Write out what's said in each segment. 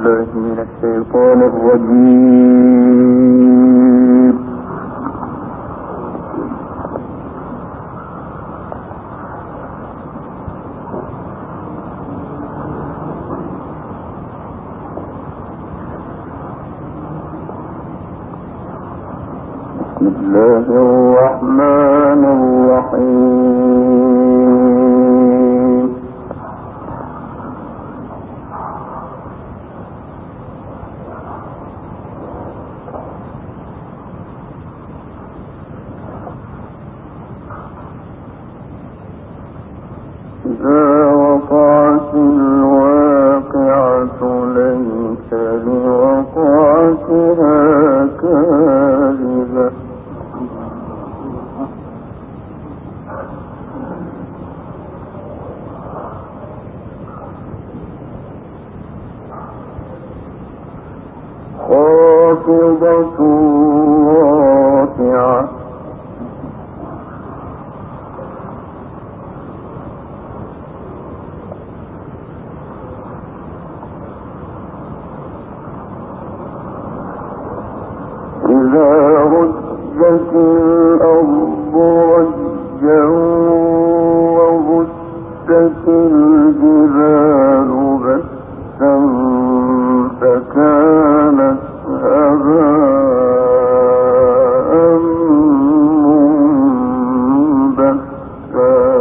بالله من الشيطان الرجيم. بسم الله الرحمن الرحيم. إذا وقعت الواقعة ليس لوقعتها كاذبة خافضة رافعة إذا رجت الأرض رجا وبست الجبال بسا فكانت هباء منبثا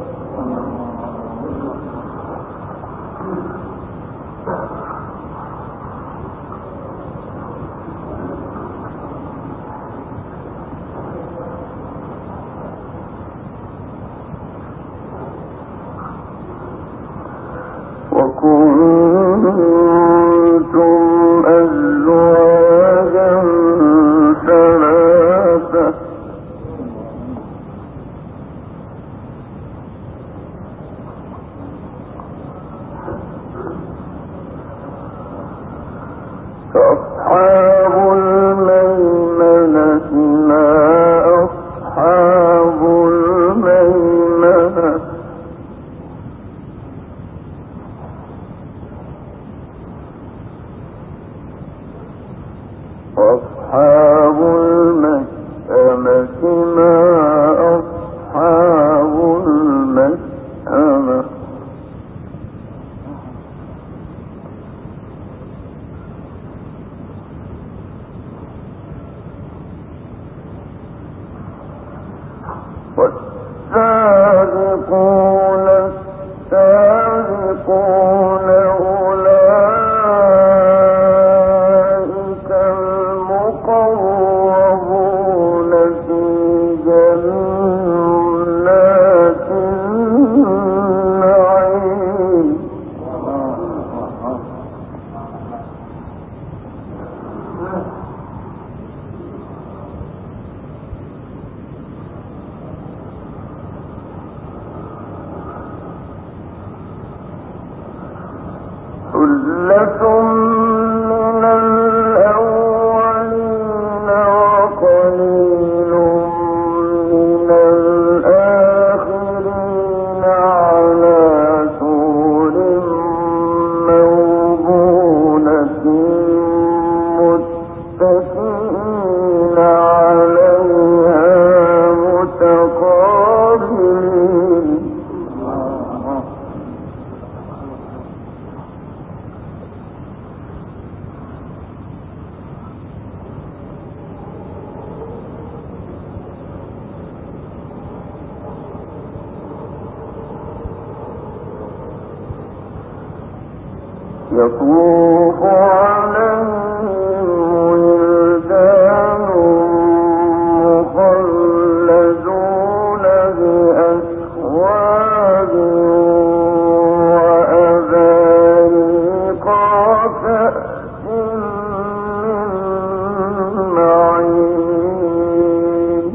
وكنتم أزواجا ثلاثة فأصحاب الميمنة ما أصحاب الميمنة وأصحاب المشأمة ما أصحاب المشأمة والسابقون السابقون أولئك المقربون في جنات النعيم ثلة من الأولين وقليل من الآخرين على سرر موضونة متكئين عليها متقابلين يطوف عليهم ولدان مخلدون بأكواب وأباريق وكأس من معين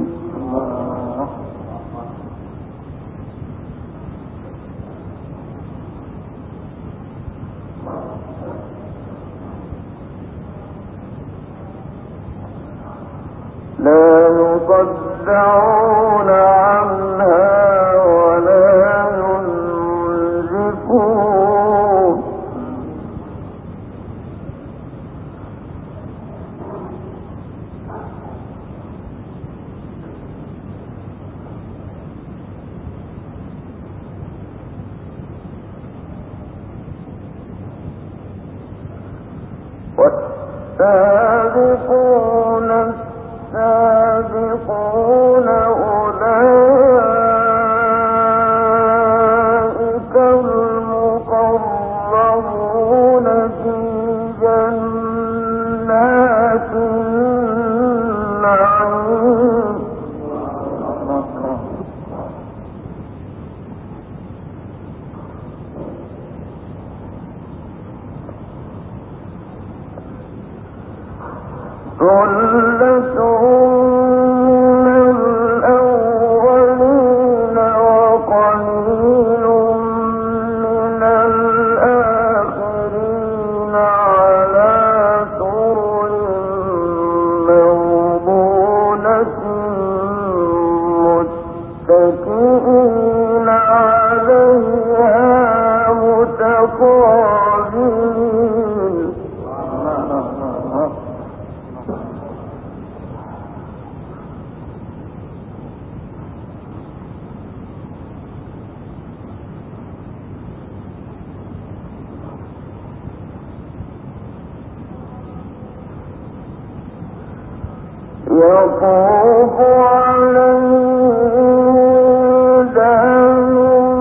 لا يصدعون عنها ولا ينزفون والسابقون السابقون أولئك المقربون في جنات النعيم ثلة من الأولين وقليل من الآخرين على سرر موضونة متكئين عليها متقابلين يطوف عليهم ولدان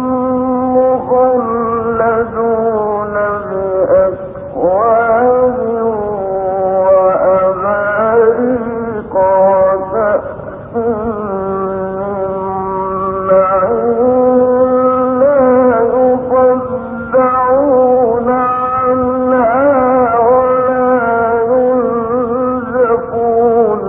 مخلدون بأكواب وأباريق وكأس من معين لا يصدعون عنها ولا ينزفون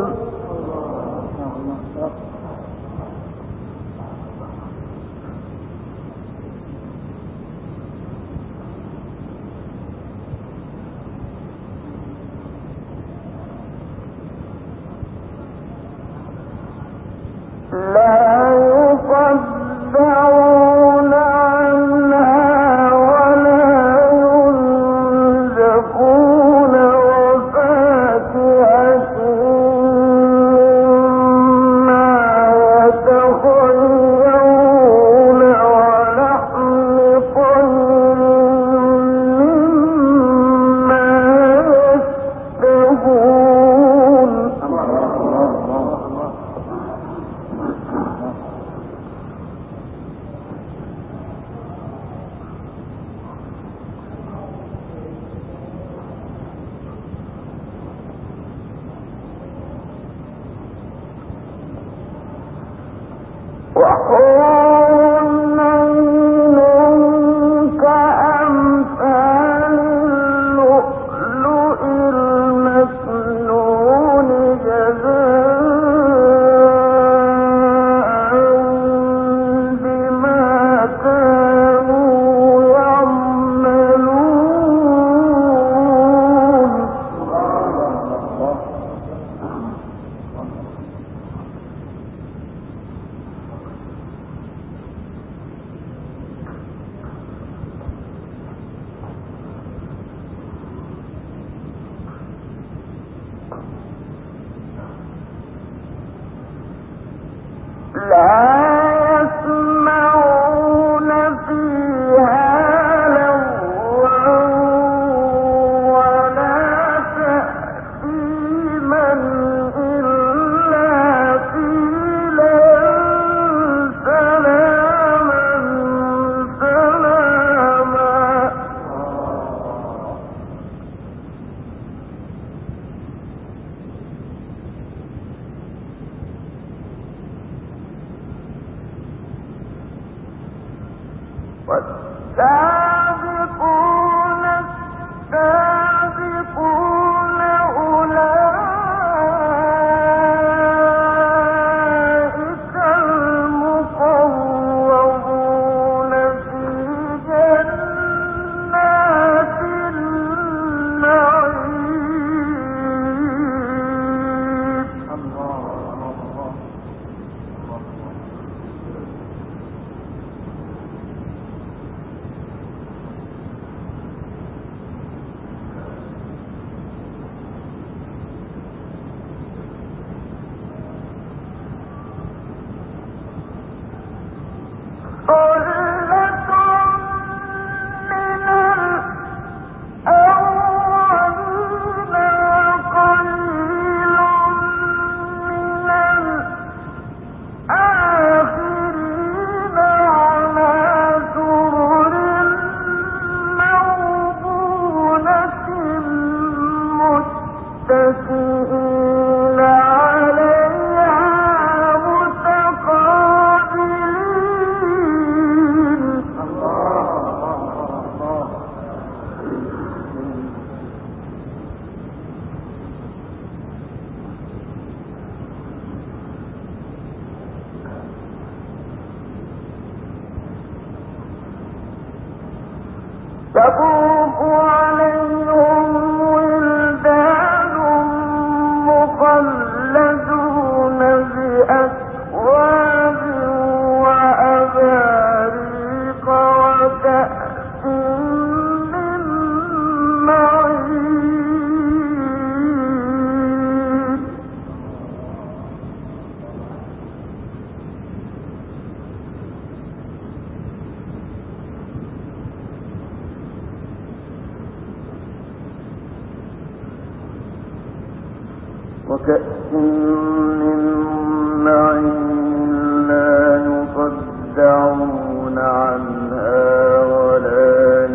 والسابقون السابقون أولئك المقربون في جنات النعيم متكئين عليها متقابلين. يطوف عليهم ولدان مخلدون بأكواب وأباريق وكأس من معين. وكأس من معين لا يصدعون عنها ولا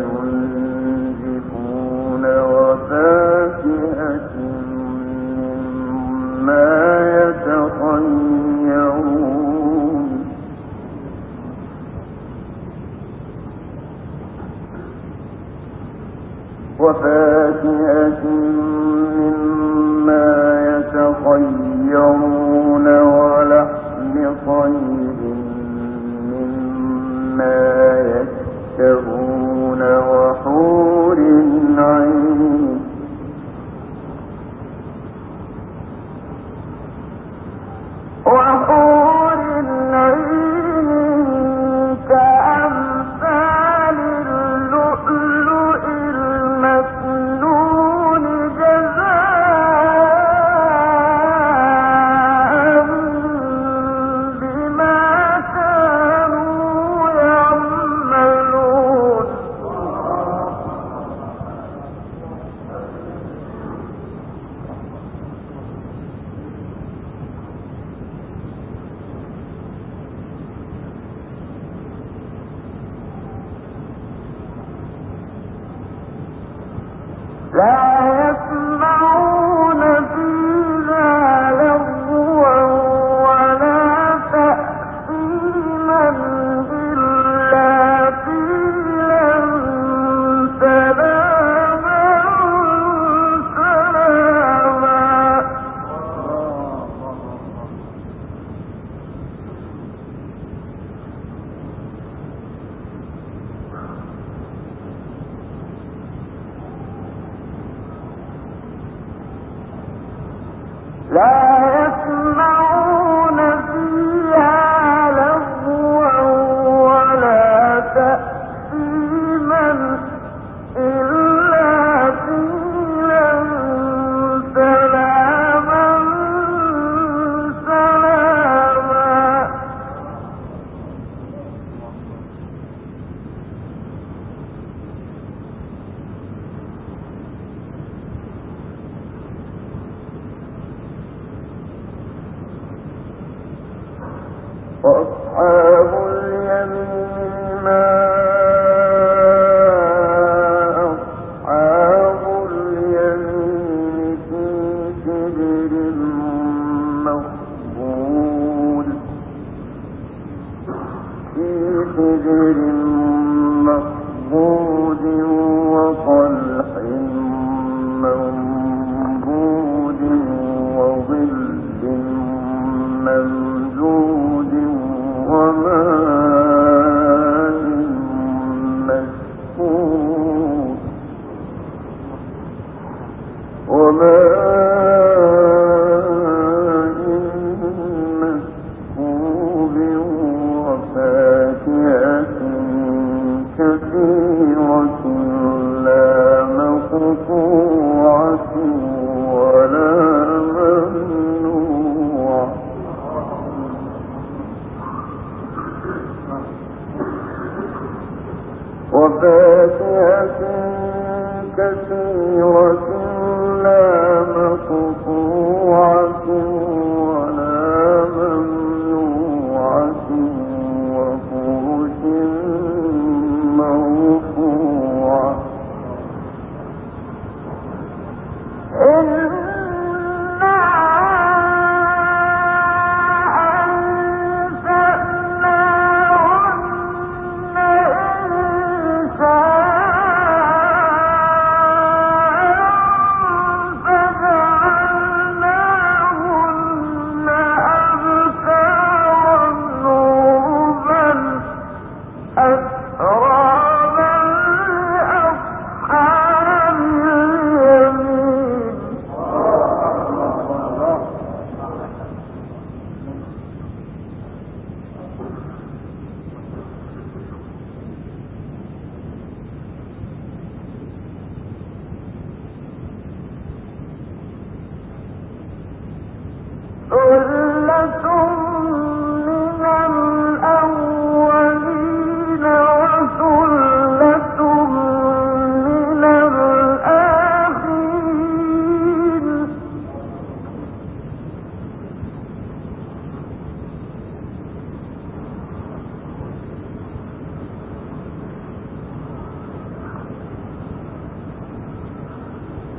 ينزفون وفاكهة مما يتخيرون. وفاكهة مما يتخيرون ولحم طير مما يشتهون وحور عين. وحور عين كأمثال اللؤلؤ المكنون جزاء بما كانوا يعملون. لا يسمعون فيها لغوا ولا تأثيما إلا قيلا سلاما سلاما. لا يسمعون فيها لغوا ولا تأثيما إلا قيلا سلاما سلاما. وأصحاب اليمين ما أصحاب اليمين في سدر مخضود. في سدر مخضود وطلح منضود وظل ممدود وماء مسكوب. وفاكهة كثيرة لا مقطوعة ولا ممنوعة. وفاكهة كثيرة لا مقطوعة ولا ممنوعة وفرش مرفوعة. إن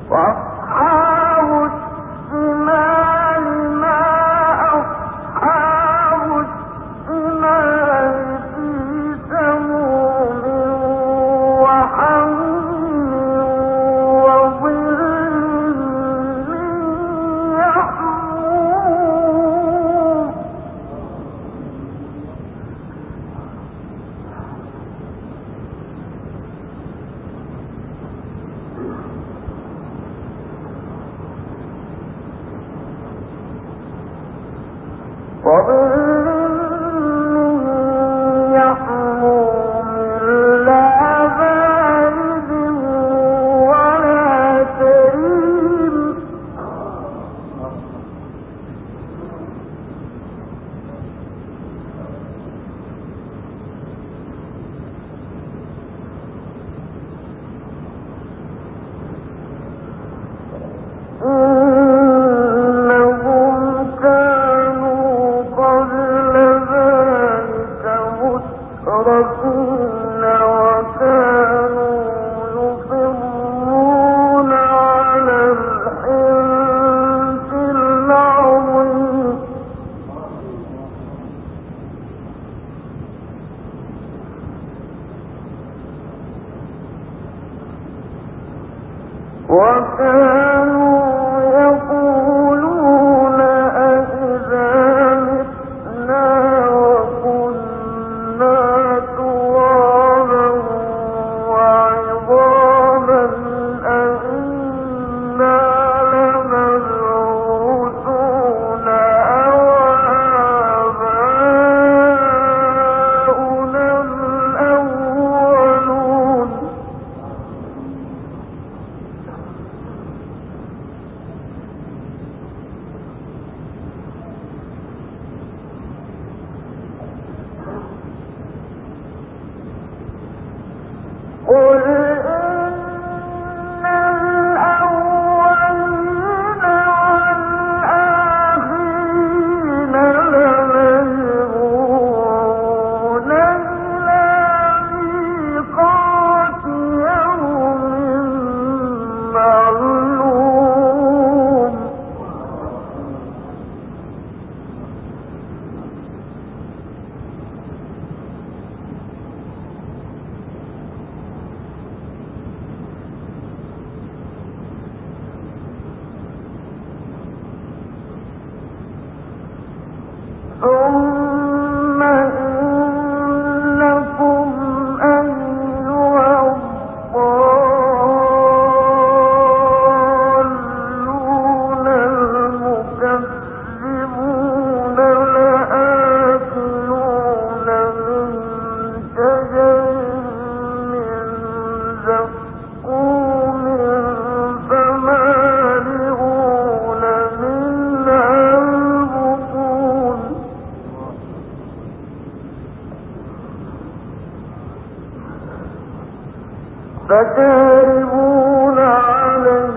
فشاربون عليه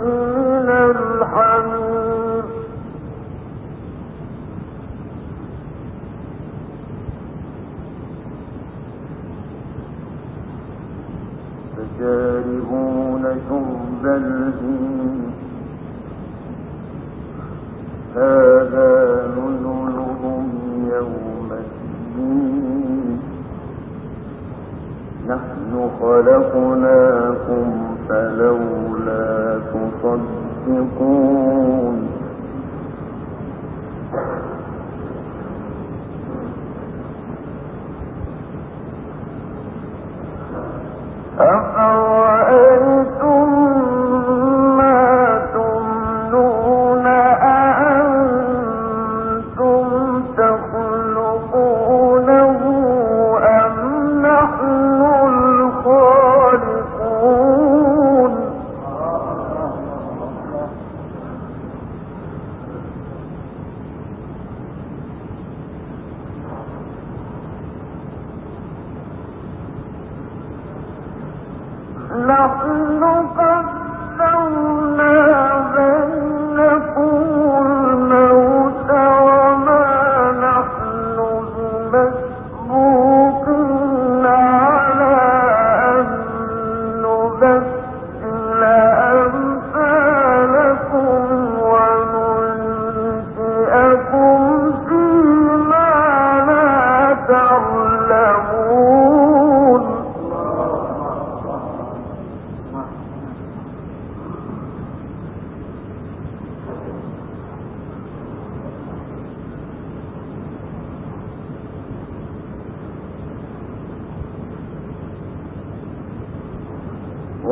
من الحميم فشاربون شرب الهيم هذا نزلهم يوم الدين نحن خلقناكم فلولا تصدقون أفرأيتم ما تمنون أأنتم تخلقونه أم نحن الخالقون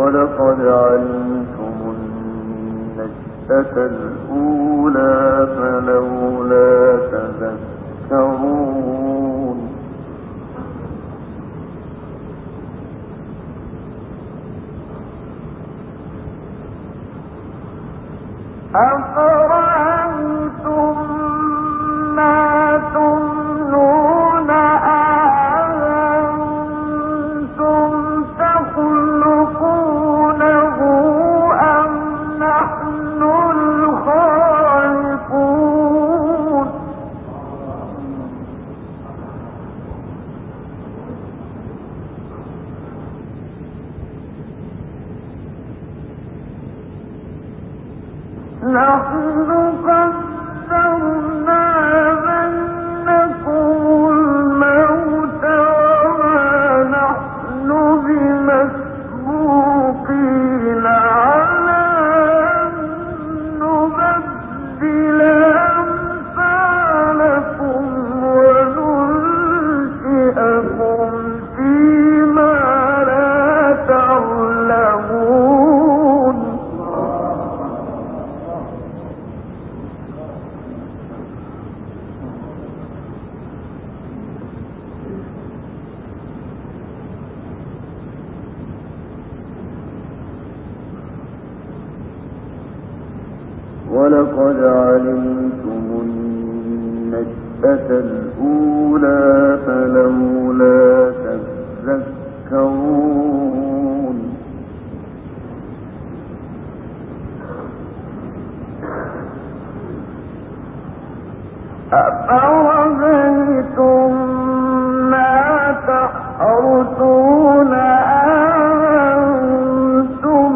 ولقد علمتم النشأة الأولى فلولا تذكرون أفرأيتم ما تمنون أأنتم تخلقونه أم نحن الخالقون نحن قدرنا بينكم الموت وما نحن بمسبوقين على أن نبدل أمثالكم وننشئكم فيما لا تعلمون ولقد علمتم النشأة الأولى فلولا تذكرون أفرأيتم ما تحرثون أأنتم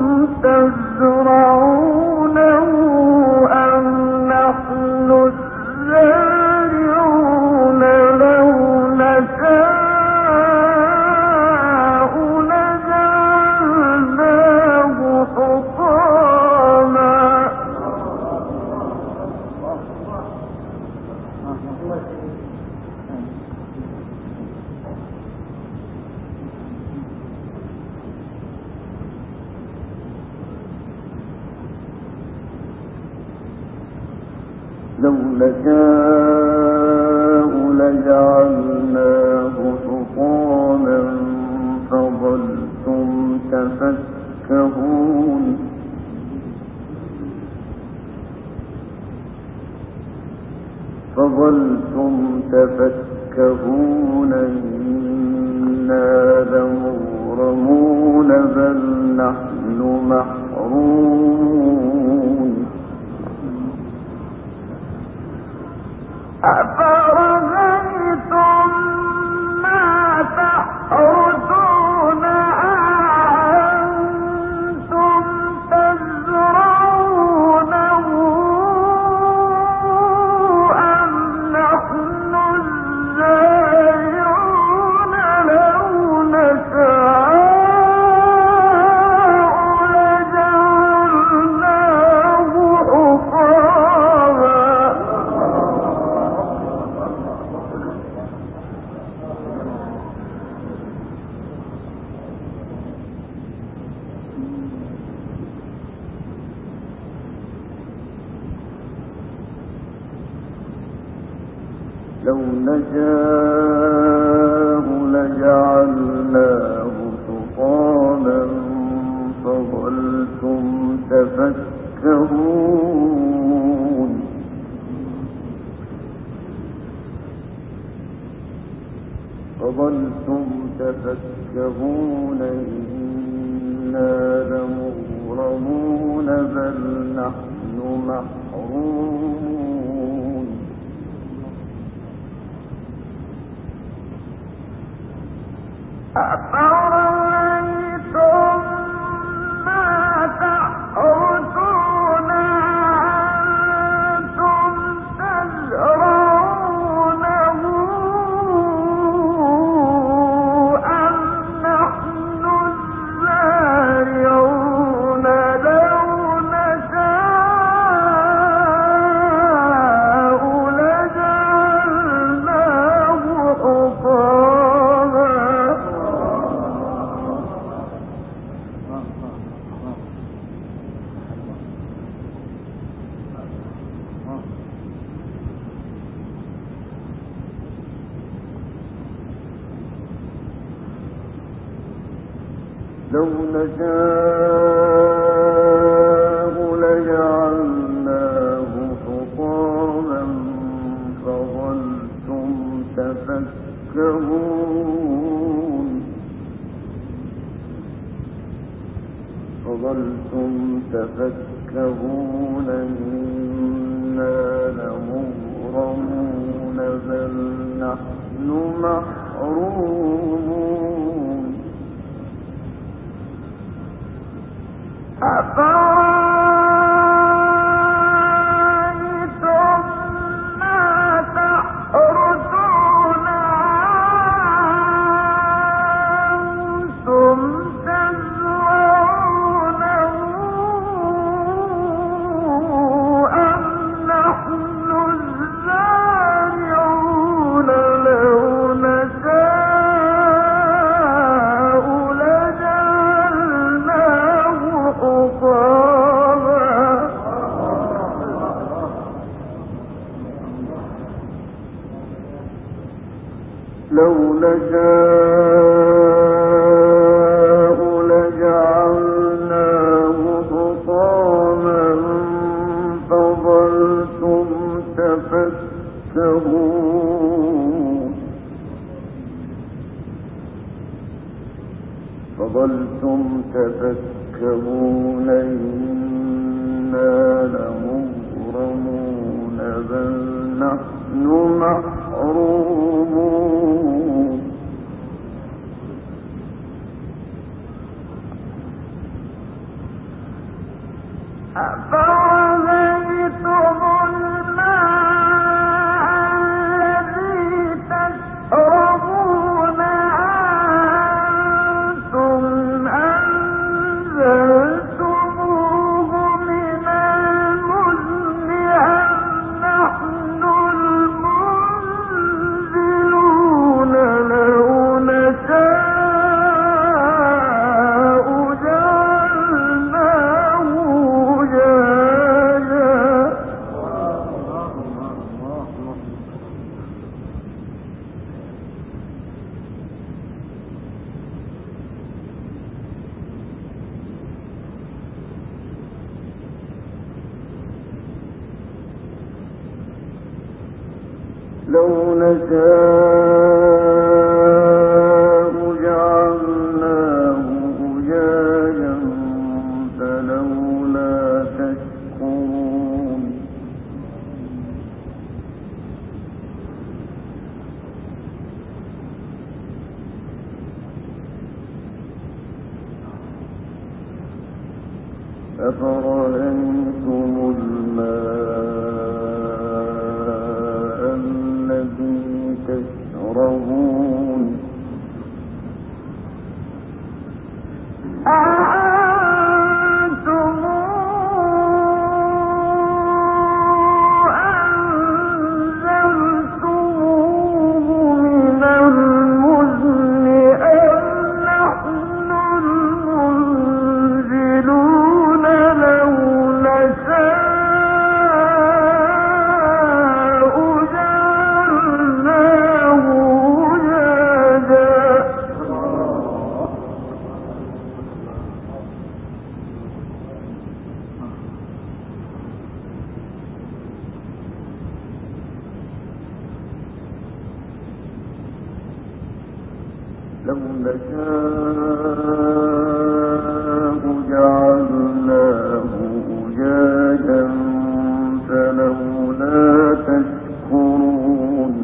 تزرعونه أم نحن الزارعون لو نشاء لجعلناه حطاما لو نشاء لجعلناه حطاما فظلتم تفكهون إنا لمغرمون بل نحن محرومون أفرأيتم ما تحرثون أأنتم تزرعونه أم نحن الزارعون لو نشاء لجعلناه حطاما لو نشاء لجعلناه حطاما فظلتم تفكهون إنا لمغرمون بل نحن محرومون أفرأيتم ما تحرثون أأنتم تزرعونه أم نحن الزارعون لو نشاء لجعلناه حطاما نشاء لجعلناه حطاما فظلتم تفكهون إنا لمغرمون بل نحن محرومون أفرأيتم ما تحرثون أنتم تزرعونه أم نحن الزارعون لو نشاء لجعلناه حطاما لو نشاء لجعلناه حطاما فظلتم تفكهون إنا لمغرمون بل نحن محرومون أفرأيتم الماء الذي تشربون أنتم أنزلتموه من المزن أم نحن المنزلون لو نشاء جعلناه أجاجا لو نشاء جعلناه أجاجا فلولا تشكرون أفرأيتم الماء الذي تشربون أأنتم أنزلتموه من المزن أم نحن المنزلون لو نشاء جعلناه أجاجا لو نشاء جعلناه أجاجا فلولا تشكرون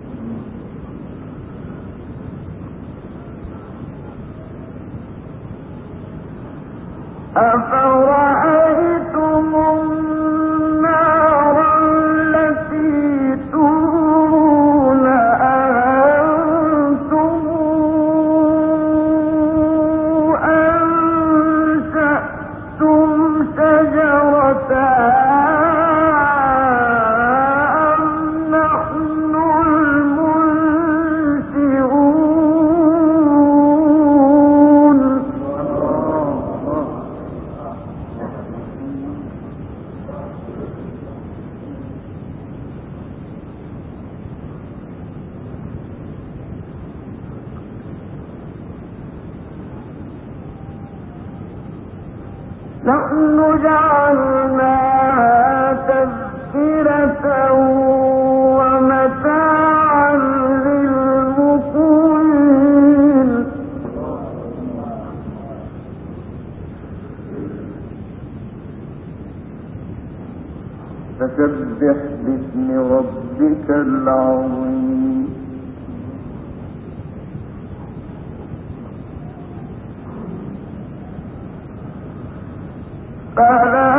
أفرأيتم النار التي تورون أأنتم فسبح باسم ربك العظيم فلا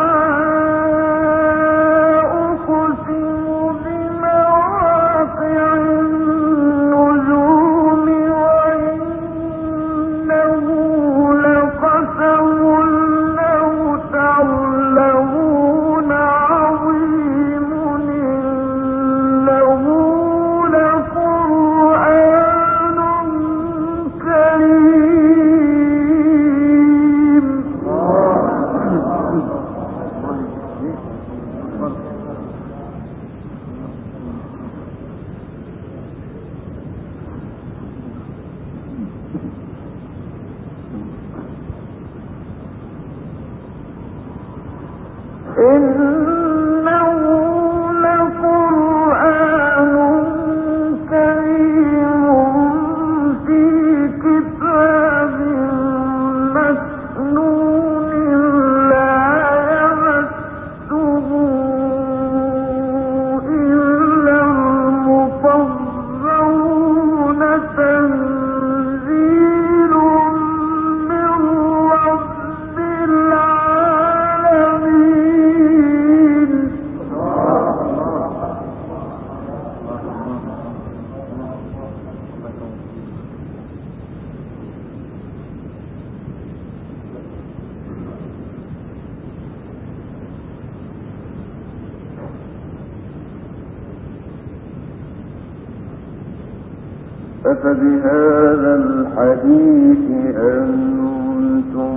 أفبهذا الحديث أنتم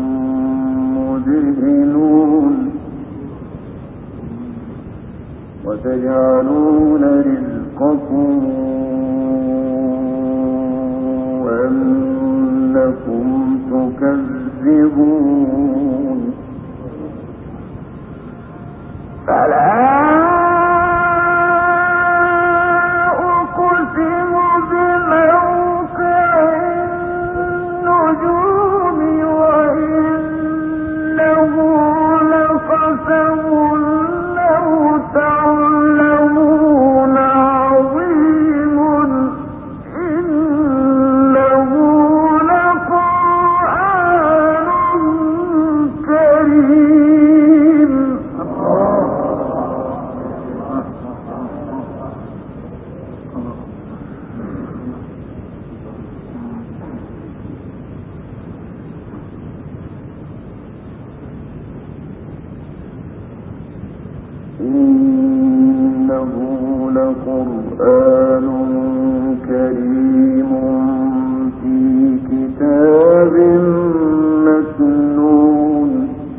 مدهنون وتجعلون رزقكم أنكم تكذبون فلا إنه لقرآن كريم في كتاب مكنون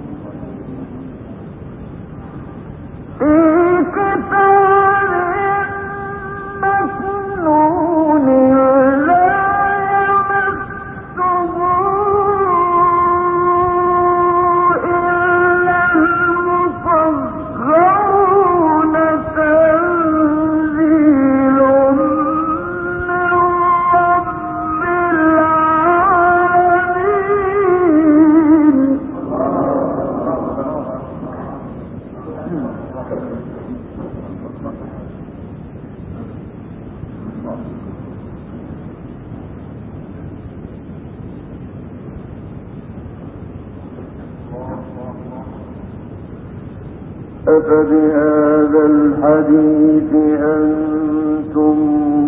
أفبهذا الحديث أنتم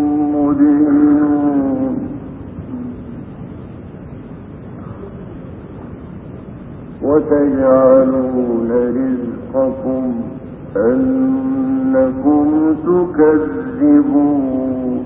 مدهنون وتجعلون رزقكم أنكم تكذبون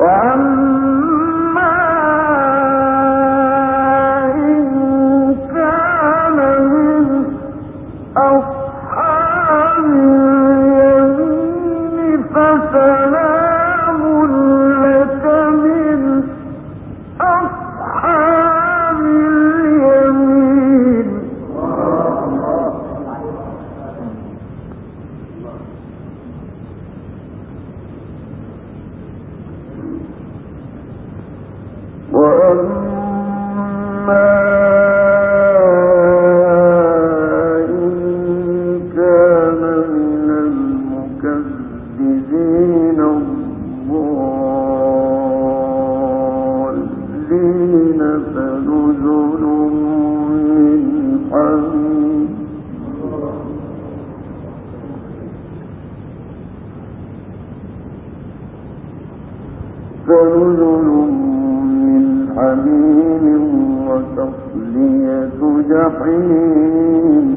فنزل من حميم وتصلية جحيم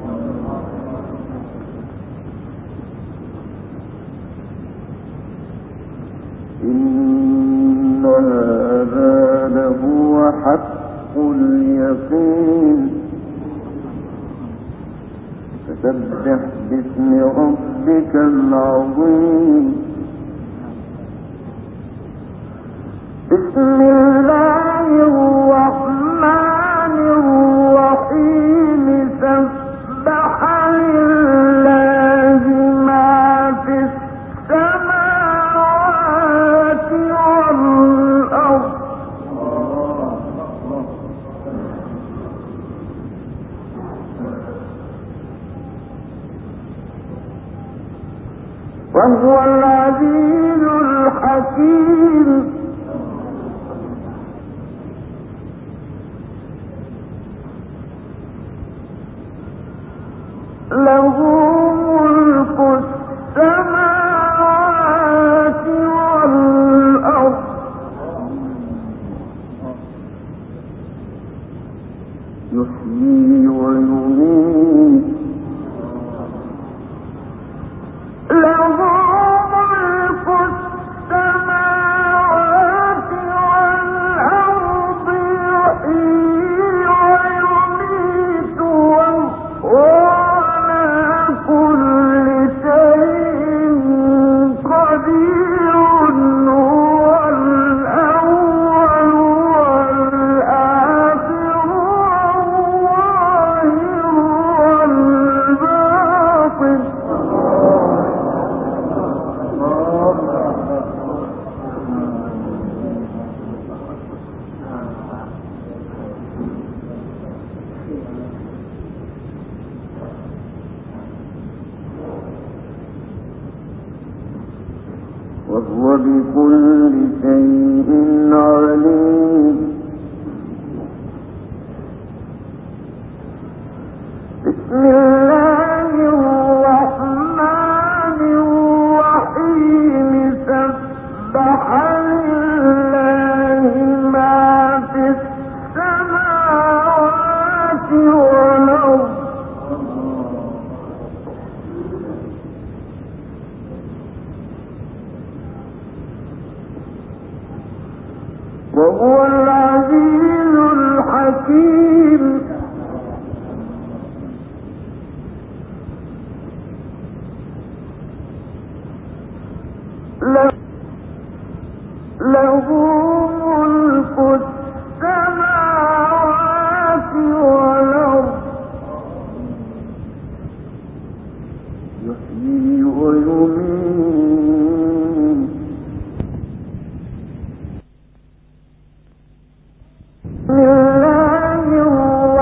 إن هذا لهو حق اليقين فسبح باسم ربك العظيم بسم الله الرحمن الرحيم سبح لله ما في السماوات والأرض وهو العزيز الحكيم له ملك السماوات والأرض يحيي ويميت له ملك السماوات والأرض يحيي ويميت وهو بكل شيء عليم بسم الله الرحمن الرحيم سبح لله ما في السماوات والأرض وهو العزيز الحكيم له ملك السماوات والأرض يحيي ويميت بسم الله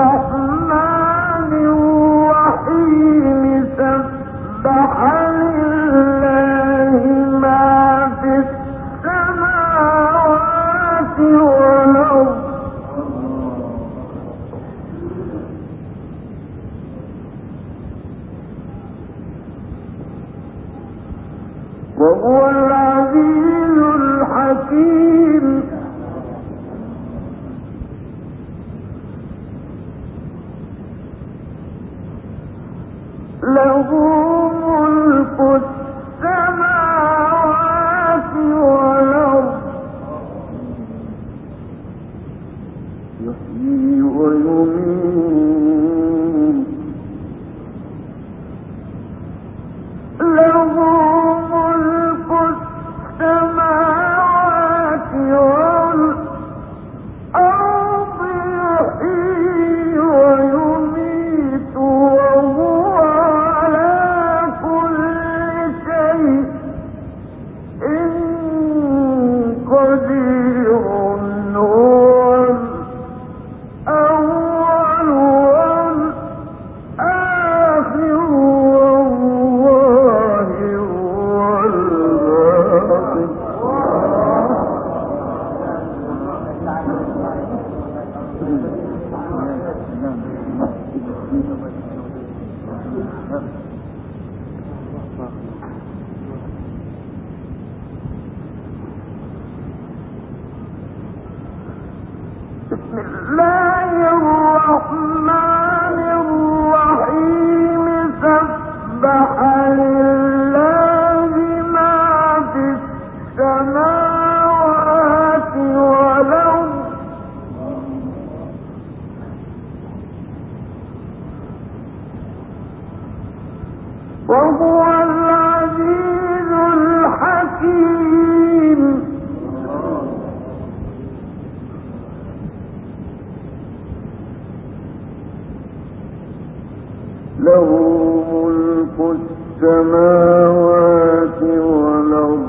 له ملك السماوات والأرض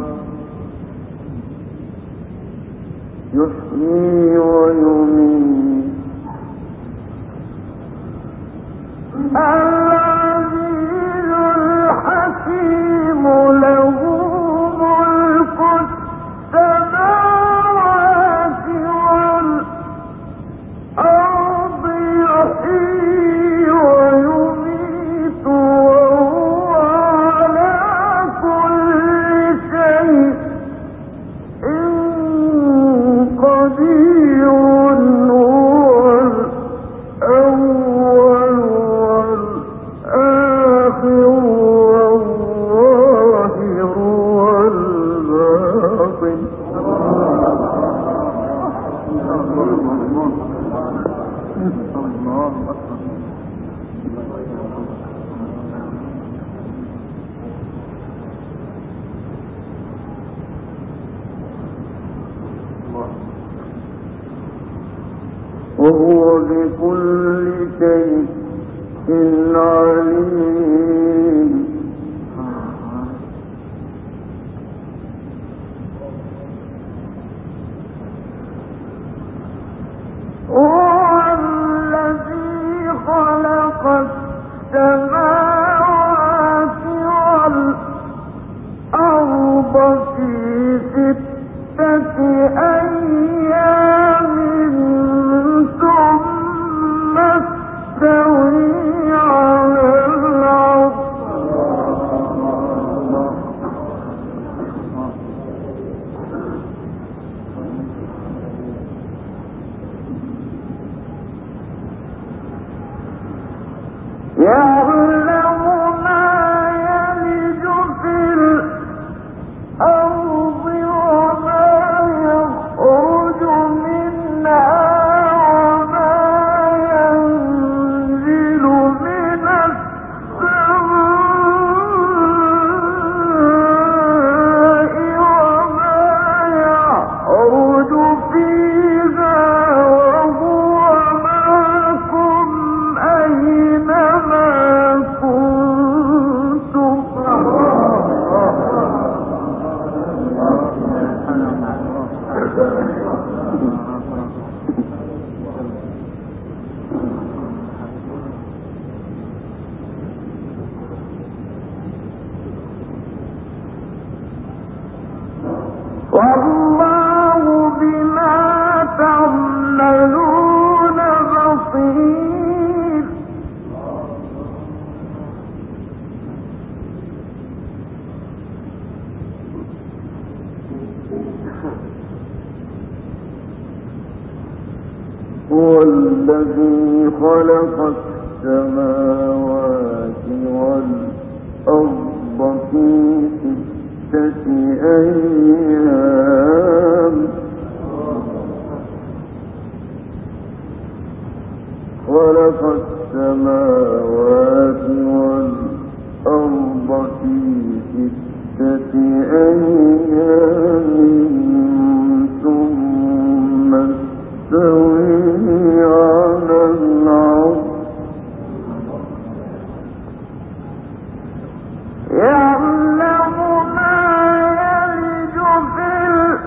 يحيي ويميت العزيز الحكيم له ملك السماوات والأرض يحيي ويميت وهو على كل شيء قدير هو الأول والآخر والظاهر والباطن وهو بكل شيء عليم هو الذي خلق السماوات والأرض في 6 أيام ثم استوي على العرش يعلم ما يلج في الأرض وما يخرج منها وما ينزل من السماء وما يعرج فيها وهو معكم أينما كنتم والله بما تعملون بصير هو الذي خلق السماوات والأرض في 6 أيام خلق السماوات والأرض في 6 أيام ثم استوي على العرش يعلم ما يلج في الأرض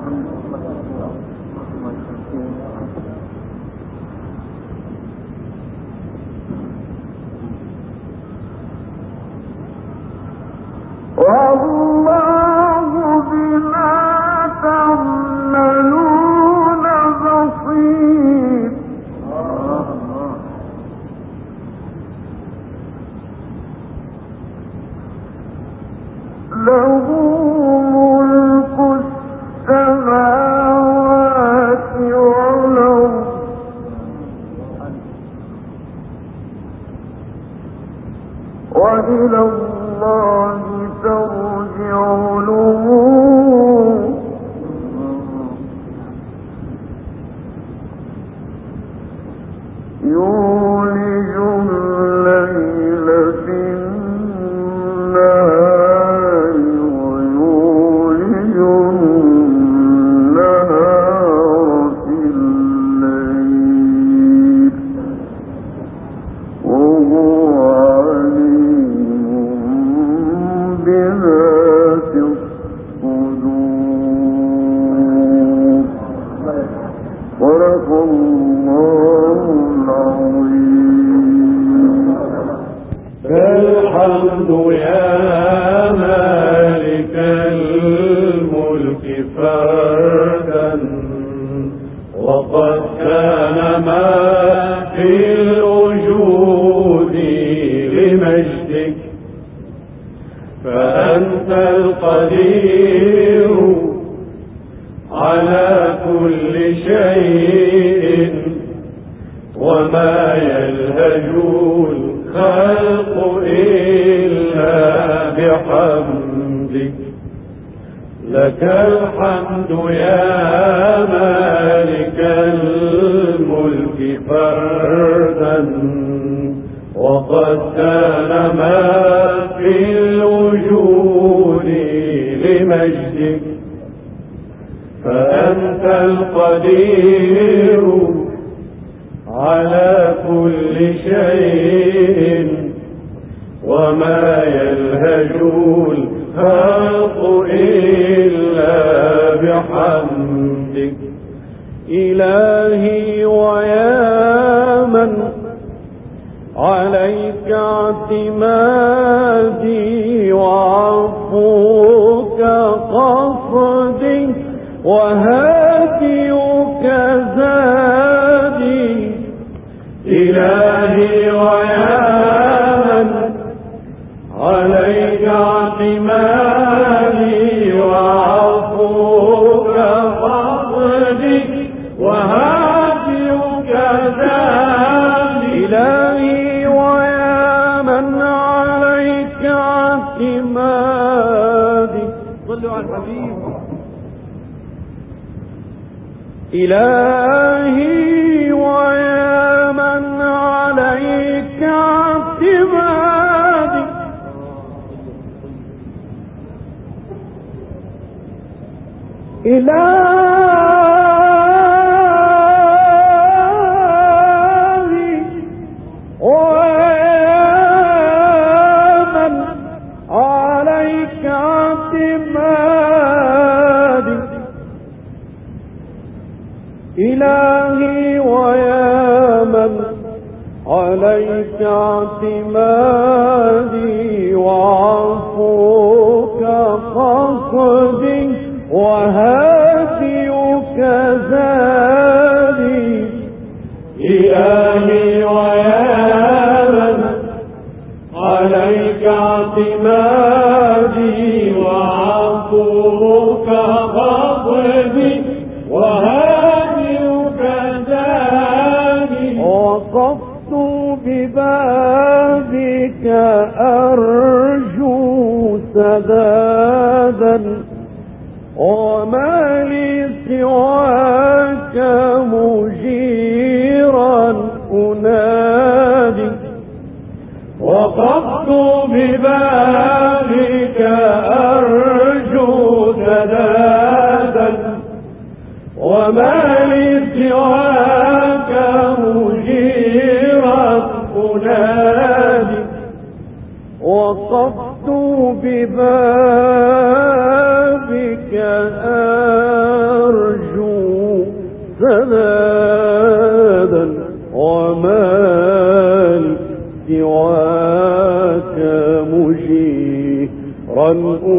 إلهي ويا من عليك اعتمادي إلهي ويا من عليك اعتمادي إلهي ويا من عليك اعتمادي وعفوك قصدي وهاديك زادي إلهي ويا من عليك اعتمادي وعفوك قصدي وهاديك زادي وقفت ببابك أرجو سدادا وما لي سواك مجيرا أنادي وقفت ببابك أرجو سدادا وما لي سواك مجيرا أنادي وقفت ببابك سواك مشيرا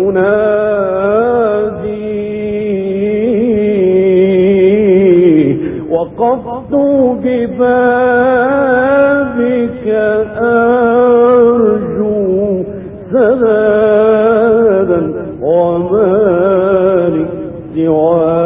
أنادي، وقفت ببابك أرجو سدادا وما لي سواك